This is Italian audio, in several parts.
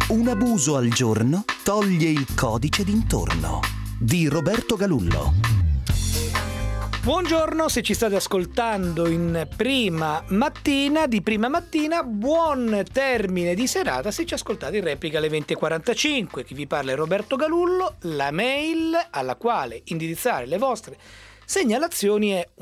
Un abuso al giorno toglie il codice d'intorno. Di Roberto Galullo. Buongiorno, se ci state ascoltando in prima mattina, buon termine di serata se ci ascoltate in replica alle 20.45. Chi vi parla è Roberto Galullo, la mail alla quale indirizzare le vostre segnalazioni è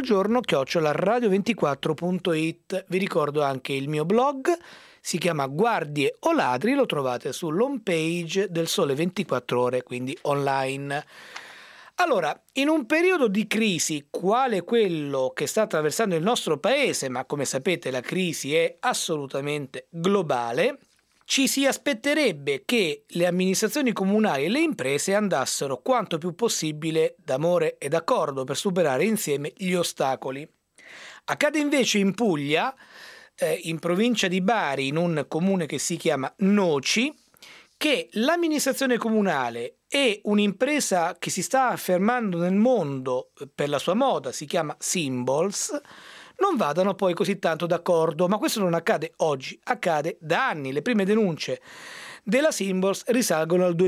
unabusoalgiorno@radio24.it. Vi ricordo anche il mio blog, si chiama Guardie o Ladri, lo trovate sull'home page del Sole 24 Ore, quindi online. Allora, in un periodo di crisi quale quello che sta attraversando il nostro paese, ma come sapete la crisi è assolutamente globale, ci si aspetterebbe che le amministrazioni comunali e le imprese andassero quanto più possibile d'amore e d'accordo per superare insieme gli ostacoli. Accade invece in Puglia, in provincia di Bari, in un comune che si chiama Noci, che l'amministrazione comunale e un'impresa che si sta affermando nel mondo per la sua moda, si chiama Symbols, non vadano poi così tanto d'accordo. Ma questo non accade oggi, accade da anni. Le prime denunce della Symbols risalgono al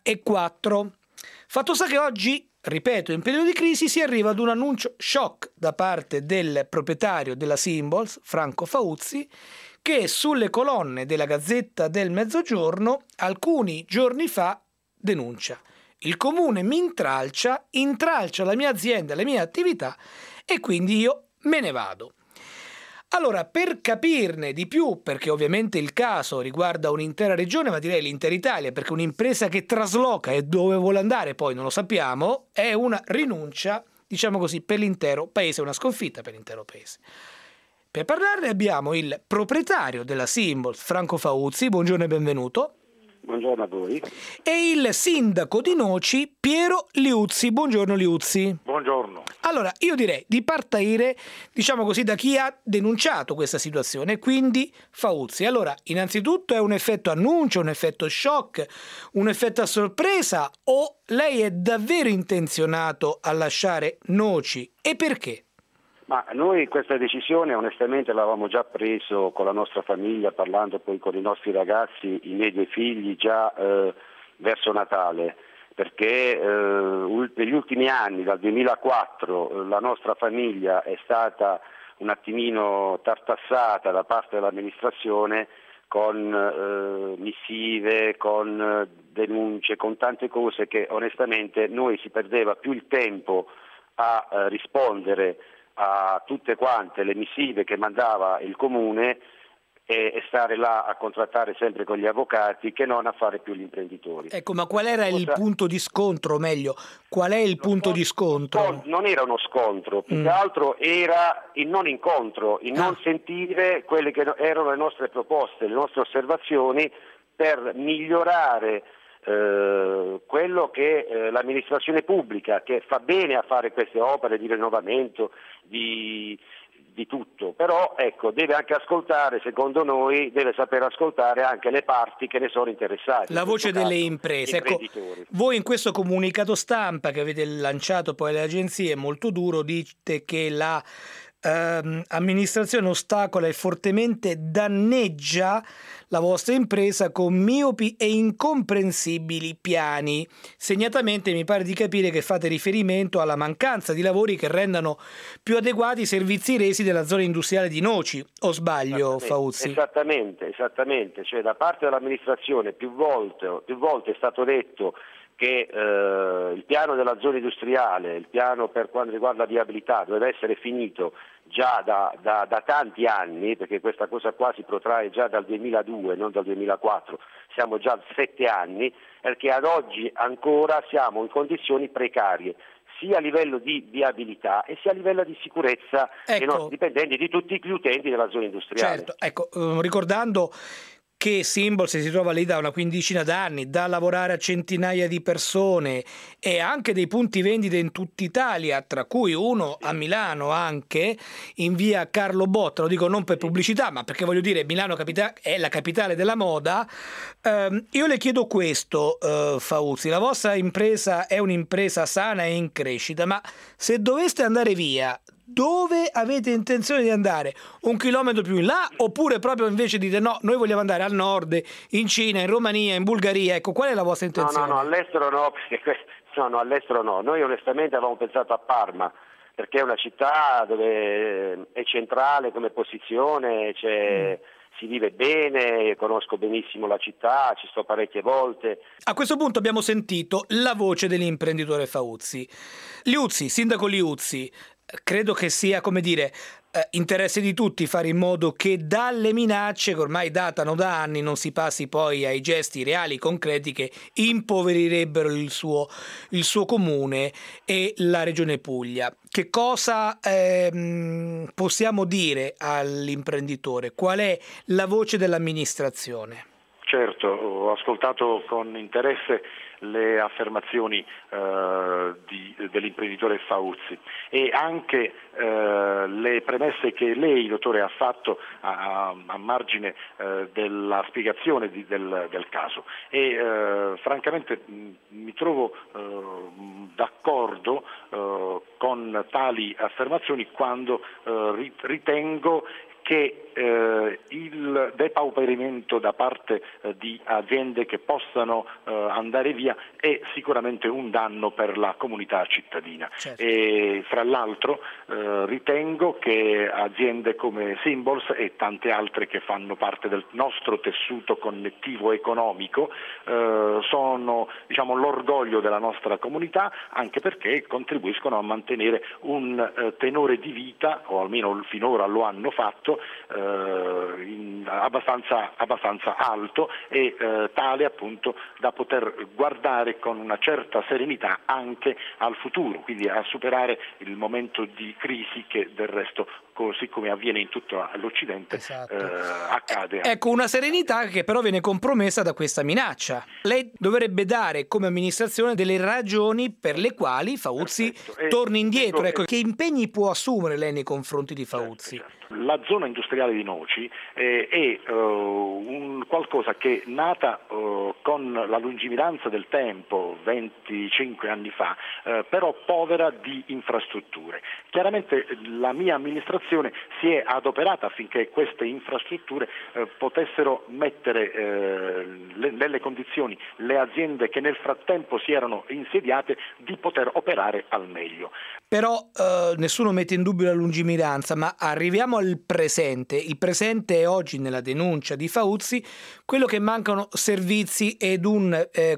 2004. Fatto sta che oggi, ripeto, in periodo di crisi si arriva ad un annuncio shock da parte del proprietario della Symbols, Franco Fauzzi, che sulle colonne della Gazzetta del Mezzogiorno alcuni giorni fa denuncia: il comune mi intralcia la mia azienda, le mie attività e quindi io me ne vado. Allora, per capirne di più, perché ovviamente il caso riguarda un'intera regione, ma direi l'intera Italia, perché un'impresa che trasloca e dove vuole andare poi non lo sappiamo, è una rinuncia, diciamo così, per l'intero paese, una sconfitta per l'intero paese. Per parlarne abbiamo il proprietario della Symbols, Franco Fauzzi, buongiorno e benvenuto. Buongiorno a voi. E il sindaco di Noci, Piero Liuzzi, buongiorno Liuzzi. Buongiorno. Allora, io direi di partire, diciamo così, da chi ha denunciato questa situazione, quindi Fauzzi. Allora, innanzitutto è un effetto annuncio, un effetto shock, un effetto a sorpresa, o lei è davvero intenzionato a lasciare Noci e perché? Ma noi questa decisione onestamente l'avevamo già preso con la nostra famiglia, parlando poi con i nostri ragazzi, i miei due figli già verso Natale, perché negli ultimi anni, dal 2004, la nostra famiglia è stata un attimino tartassata da parte dell'amministrazione con missive, con denunce, con tante cose che onestamente noi si perdeva più il tempo a rispondere a tutte quante le missive che mandava il comune e stare là a contrattare sempre con gli avvocati che non a fare più gli imprenditori. Ecco, ma qual era il punto di scontro, o meglio, qual è il punto di scontro? Non era uno scontro, più che altro era il non incontro, il non sentire quelle che erano le nostre proposte, le nostre osservazioni per migliorare quello che l'amministrazione pubblica, che fa bene a fare queste opere di rinnovamento di tutto, però ecco, deve anche ascoltare, secondo noi deve saper ascoltare anche le parti che ne sono interessate, la voce delle imprese. Ecco, voi in questo comunicato stampa che avete lanciato poi alle agenzie molto duro dite che la amministrazione ostacola e fortemente danneggia la vostra impresa con miopi e incomprensibili piani. Segnatamente mi pare di capire che fate riferimento alla mancanza di lavori che rendano più adeguati i servizi resi della zona industriale di Noci, o sbaglio Fauzzi? Esattamente, cioè da parte dell'amministrazione più volte è stato detto che il piano della zona industriale, il piano per quanto riguarda la viabilità doveva essere finito già da tanti anni, perché questa cosa qua si protrae già dal 2002, non dal 2004, siamo già a 7 anni, perché ad oggi ancora siamo in condizioni precarie, sia a livello di viabilità e sia a livello di sicurezza dei nostri dipendenti, di tutti gli utenti della zona industriale. Certo, ecco, ricordando che Symbols si trova lì da una quindicina d'anni, da lavorare a centinaia di persone e anche dei punti vendita in tutta Italia, tra cui uno a Milano anche, in via Carlo Botta, lo dico non per pubblicità, ma perché voglio dire Milano è la capitale della moda. Io le chiedo questo, Fauzzi, la vostra impresa è un'impresa sana e in crescita, ma se doveste andare via, dove avete intenzione di andare? 1 chilometro più in là, oppure proprio invece dite no, noi vogliamo andare al nord, in Cina, in Romania, in Bulgaria? Ecco, qual è la vostra intenzione? No, all'estero no, all'estero no. Noi onestamente avevamo pensato a Parma, perché è una città dove è centrale come posizione, si vive bene, conosco benissimo la città, ci sto parecchie volte. A questo punto abbiamo sentito la voce dell'imprenditore Fauzzi. Liuzzi, sindaco Liuzzi, credo che sia, come dire, interesse di tutti fare in modo che dalle minacce che ormai datano da anni non si passi poi ai gesti reali, concreti, che impoverirebbero il suo comune e la regione Puglia. Che cosa possiamo dire all'imprenditore? Qual è la voce dell'amministrazione? Certo, ho ascoltato con interesse le affermazioni dell'imprenditore Fauzzi e anche le premesse che lei, dottore, ha fatto a margine della spiegazione del caso e francamente mi trovo d'accordo con tali affermazioni quando ritengo che il depauperimento da parte di aziende che possano andare via è sicuramente un danno per la comunità cittadina. Certo. E fra l'altro ritengo che aziende come Symbols e tante altre che fanno parte del nostro tessuto connettivo economico sono, diciamo, l'orgoglio della nostra comunità, anche perché contribuiscono a mantenere un tenore di vita, o almeno finora lo hanno fatto, abbastanza alto e tale appunto da poter guardare con una certa serenità anche al futuro, quindi a superare il momento di crisi che del resto, così come avviene in tutto l'Occidente, esatto, accade. Ecco, una serenità che però viene compromessa da questa minaccia. Lei dovrebbe dare come amministrazione delle ragioni per le quali Fauzzi torni indietro. Ecco, che impegni può assumere lei nei confronti di Fauzzi? Certo. La zona industriale di Noci è un qualcosa che nata con la lungimiranza del tempo, 25 anni fa, però povera di infrastrutture. Chiaramente la mia amministrazione si è adoperata affinché queste infrastrutture potessero mettere nelle condizioni le aziende che nel frattempo si erano insediate di poter operare al meglio. Però nessuno mette in dubbio la lungimiranza, ma arriviamo al presente. Il presente è oggi, nella denuncia di Fauzzi, quello che mancano servizi ed un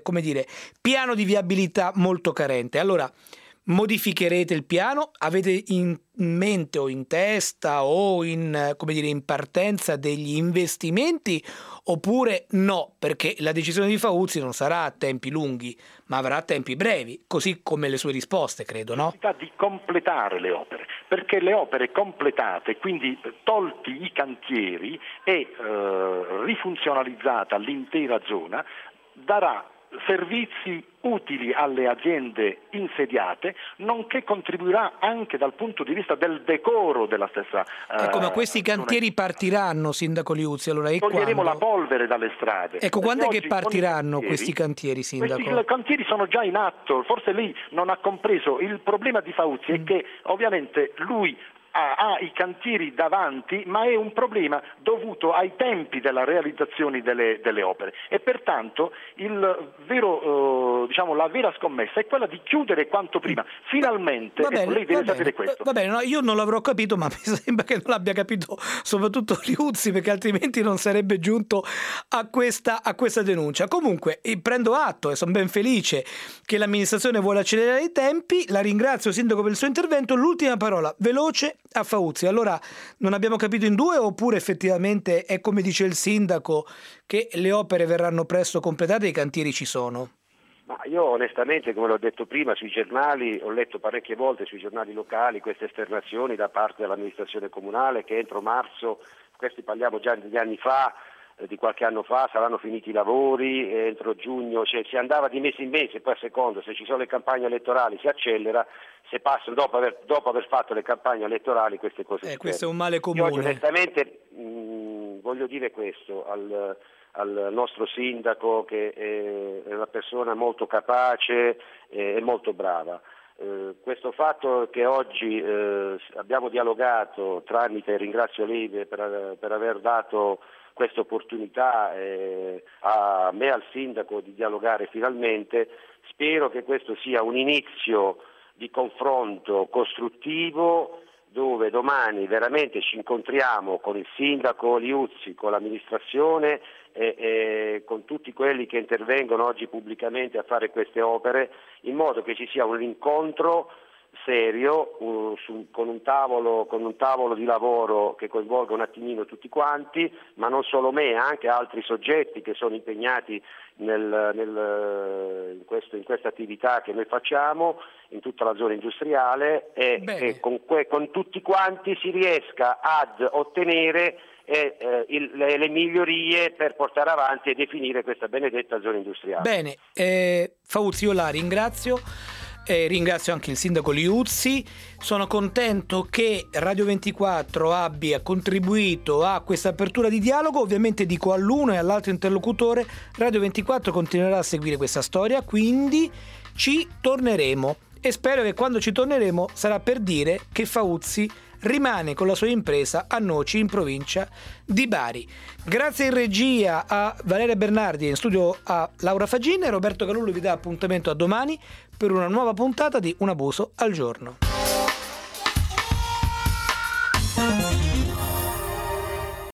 piano di viabilità molto carente. Allora, modificherete il piano? Avete in mente o in testa o in partenza degli investimenti, oppure no, perché la decisione di Fauzzi non sarà a tempi lunghi ma avrà tempi brevi, così come le sue risposte, credo, no? La necessità di completare le opere, perché le opere completate, quindi tolti i cantieri e rifunzionalizzata l'intera zona, darà servizi utili alle aziende insediate, nonché contribuirà anche dal punto di vista del decoro della stessa ecco, ma questi cantieri partiranno, sindaco Liuzzi, allora toglieremo quando? la polvere dalle strade. Ecco, quando è che partiranno cantieri, questi cantieri, sindaco? Questi cantieri sono già in atto, forse lei non ha compreso. Il problema di Fauzzi è che ovviamente lui ha i cantieri davanti, ma è un problema dovuto ai tempi della realizzazione delle opere e pertanto la vera scommessa è quella di chiudere quanto prima. Finalmente, lei deve sapere questo. Va bene, no, io non l'avrò capito, ma mi sembra che non l'abbia capito soprattutto Liuzzi, perché altrimenti non sarebbe giunto a questa denuncia. Comunque, prendo atto e sono ben felice che l'amministrazione vuole accelerare i tempi. La ringrazio, sindaco, per il suo intervento. L'ultima parola, veloce, a Fauzzi. Allora, non abbiamo capito in due, oppure effettivamente è come dice il sindaco che le opere verranno presto completate e i cantieri ci sono? Ma io onestamente, come l'ho detto prima, sui giornali, ho letto parecchie volte sui giornali locali queste esternazioni da parte dell'amministrazione comunale che entro marzo, questi parliamo già di anni fa, di qualche anno fa, saranno finiti i lavori, entro giugno, si andava di mese in mese, poi a seconda, se ci sono le campagne elettorali si accelera, se passano dopo aver fatto le campagne elettorali queste cose. Questo è un male comune. Io onestamente voglio dire questo al nostro sindaco, che è una persona molto capace e molto brava. Questo fatto che oggi abbiamo dialogato tramite, ringrazio lei per aver dato questa opportunità a me, al sindaco, di dialogare finalmente, spero che questo sia un inizio di confronto costruttivo, dove domani veramente ci incontriamo con il sindaco Liuzzi, con l'amministrazione e con tutti quelli che intervengono oggi pubblicamente a fare queste opere, in modo che ci sia un incontro serio con un tavolo di lavoro che coinvolga un attimino tutti quanti, ma non solo me, anche altri soggetti che sono impegnati in questa attività che noi facciamo in tutta la zona industriale, e che con tutti quanti si riesca ad ottenere le migliorie per portare avanti e definire questa benedetta zona industriale. Bene, Fauzzi, io la ringrazio. Ringrazio anche il sindaco Liuzzi. Sono contento che Radio 24 abbia contribuito a questa apertura di dialogo. Ovviamente dico all'uno e all'altro interlocutore: Radio 24 continuerà a seguire questa storia, quindi ci torneremo, e spero che quando ci torneremo sarà per dire che Fauzzi rimane con la sua impresa a Noci, in provincia di Bari. Grazie in regia a Valeria Bernardi e in studio a Laura Fagin. Roberto Galullo vi dà appuntamento a domani per una nuova puntata di Un abuso al giorno.